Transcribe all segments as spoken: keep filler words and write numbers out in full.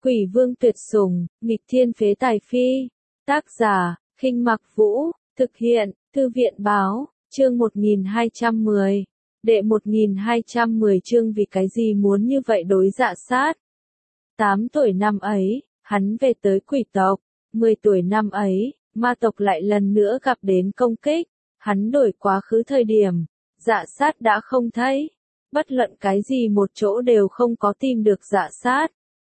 Quỷ vương tuyệt sủng, nghịch thiên phế tài phi. Tác giả, Khinh Mặc Vũ, thực hiện, Thư viện báo, chương một nghìn hai trăm mười. Đệ một nghìn hai trăm mười chương vì cái gì muốn như vậy đối Dạ Sát. Tám tuổi năm ấy, hắn về tới quỷ tộc. Mười tuổi năm ấy, ma tộc lại lần nữa gặp đến công kích. Hắn đổi quá khứ thời điểm, Dạ Sát đã không thấy. Bất luận cái gì một chỗ đều không có tìm được Dạ Sát.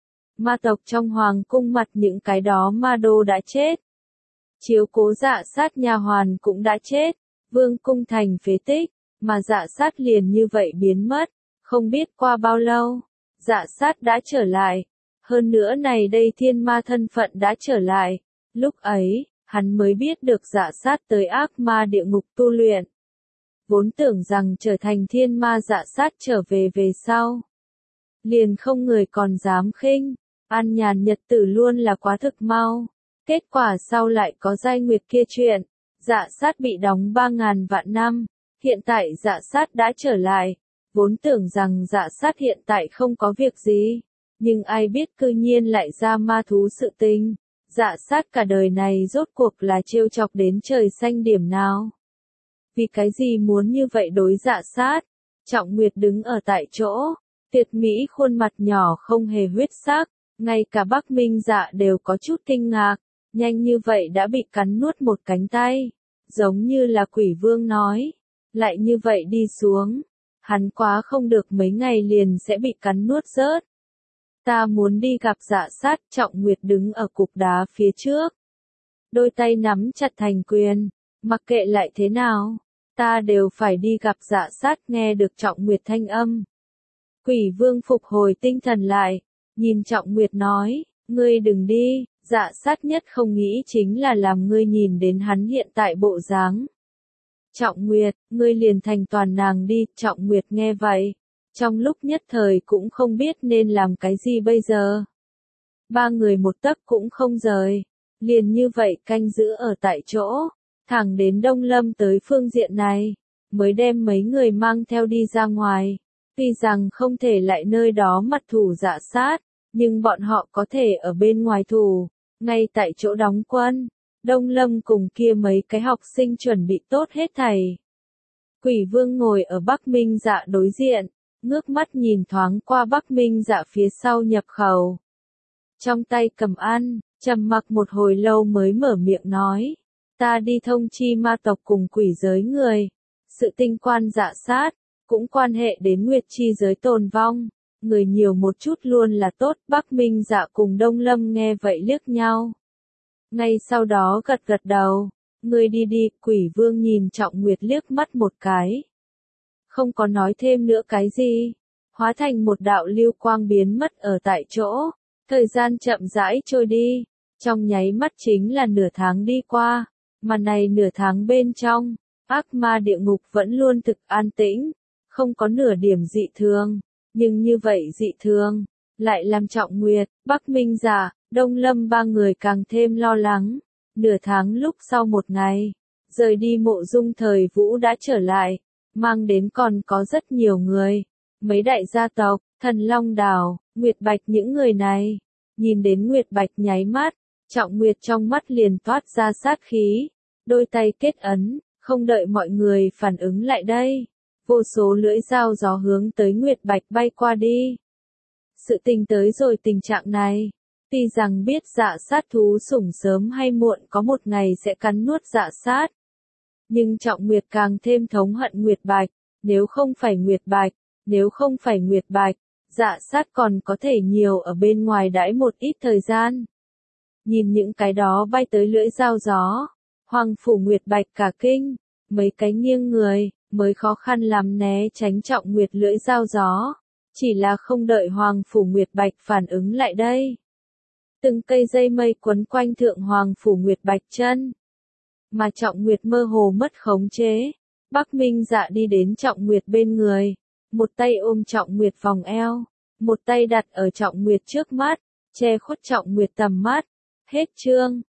Ma tộc trong hoàng cung mặt những cái đó ma đô đã chết. Chiếu cố Dạ Sát nha hoàn cũng đã chết. Vương cung thành phế tích, mà Dạ Sát liền như vậy biến mất. Không biết qua bao lâu, Dạ Sát đã trở lại. Hơn nữa này đây thiên ma thân phận đã trở lại. Lúc ấy, hắn mới biết được Dạ Sát tới ác ma địa ngục tu luyện. Vốn tưởng rằng trở thành thiên ma Dạ Sát trở về về sau. Liền không người còn dám khinh, an nhàn nhật tử luôn là quá thực mau. Kết quả sau lại có giai nguyệt kia chuyện, Dạ Sát bị đóng ba ngàn vạn năm, hiện tại Dạ Sát đã trở lại. Vốn tưởng rằng Dạ Sát hiện tại không có việc gì, nhưng ai biết cư nhiên lại ra ma thú sự tình. Dạ Sát cả đời này rốt cuộc là trêu chọc đến trời xanh điểm nào. Vì cái gì muốn như vậy đối Dạ Sát? Trọng Nguyệt đứng ở tại chỗ, tuyệt mỹ khuôn mặt nhỏ không hề huyết sắc, ngay cả Bắc Minh Dạ đều có chút kinh ngạc, nhanh như vậy đã bị cắn nuốt một cánh tay, giống như là quỷ vương nói, lại như vậy đi xuống, hắn quá không được mấy ngày liền sẽ bị cắn nuốt rớt. Ta muốn đi gặp Dạ Sát. Trọng Nguyệt đứng ở cục đá phía trước, đôi tay nắm chặt thành quyền, mặc kệ lại thế nào, ta đều phải đi gặp Dạ Sát. Nghe được Trọng Nguyệt thanh âm, quỷ vương phục hồi tinh thần lại, nhìn Trọng Nguyệt nói, ngươi đừng đi. Dạ Sát nhất không nghĩ chính là làm ngươi nhìn đến hắn hiện tại bộ dáng. Trọng Nguyệt, ngươi liền thành toàn nàng đi. Trọng Nguyệt nghe vậy, trong lúc nhất thời cũng không biết nên làm cái gì bây giờ. Ba người một tấc cũng không rời, liền như vậy canh giữ ở tại chỗ, thẳng đến Đông Lâm tới phương diện này, mới đem mấy người mang theo đi ra ngoài. Tuy rằng không thể lại nơi đó mặt thủ Dạ Sát, nhưng bọn họ có thể ở bên ngoài thủ, ngay tại chỗ đóng quân. Đông Lâm cùng kia mấy cái học sinh chuẩn bị tốt hết thảy. Quỷ vương ngồi ở Bắc Minh Dạ đối diện, ngước mắt nhìn thoáng qua Bắc Minh Dạ phía sau nhập khẩu. Trong tay cầm ăn, trầm mặc một hồi lâu mới mở miệng nói, ta đi thông chi ma tộc cùng quỷ giới người. Sự tinh quan Dạ Sát, cũng quan hệ đến nguyệt chi giới tồn vong. Người nhiều một chút luôn là tốt. Bắc Minh Dạ cùng Đông Lâm nghe vậy liếc nhau. Ngay sau đó gật gật đầu. Ngươi đi đi. Quỷ vương nhìn Trọng Nguyệt liếc mắt một cái, không có nói thêm nữa cái gì, hóa thành một đạo lưu quang biến mất ở tại chỗ. Thời gian chậm rãi trôi đi, trong nháy mắt chính là nửa tháng đi qua, mà này nửa tháng bên trong, ác ma địa ngục vẫn luôn thực an tĩnh, không có nửa điểm dị thường, nhưng như vậy dị thường, lại làm Trọng Nguyệt, Bắc Minh Dạ, Đông Lâm ba người càng thêm lo lắng. Nửa tháng lúc sau một ngày, rời đi Mộ Dung Thời Vũ đã trở lại, mang đến còn có rất nhiều người, mấy đại gia tộc, Thần Long Đảo, Nguyệt Bạch những người này. Nhìn đến Nguyệt Bạch nháy mắt, Trọng Nguyệt trong mắt liền toát ra sát khí, đôi tay kết ấn, không đợi mọi người phản ứng lại đây, vô số lưỡi dao gió hướng tới Nguyệt Bạch bay qua đi. Sự tình tới rồi tình trạng này, tuy rằng biết Dạ Sát thú sủng sớm hay muộn có một ngày sẽ cắn nuốt Dạ Sát, nhưng Trọng Nguyệt càng thêm thống hận Nguyệt Bạch. Nếu không phải Nguyệt Bạch, nếu không phải Nguyệt Bạch, Dạ Sát còn có thể nhiều ở bên ngoài đãi một ít thời gian. Nhìn những cái đó bay tới lưỡi dao gió, Hoàng phủ Nguyệt Bạch cả kinh, mấy cái nghiêng người, mới khó khăn lắm né tránh Trọng Nguyệt lưỡi dao gió, chỉ là không đợi Hoàng phủ Nguyệt Bạch phản ứng lại đây. Từng cây dây mây quấn quanh thượng Hoàng phủ Nguyệt Bạch chân, mà Trọng Nguyệt mơ hồ mất khống chế. Bắc Minh Dạ đi đến Trọng Nguyệt bên người, một tay ôm Trọng Nguyệt vòng eo, một tay đặt ở Trọng Nguyệt trước mắt, che khuất Trọng Nguyệt tầm mắt. Hết chương.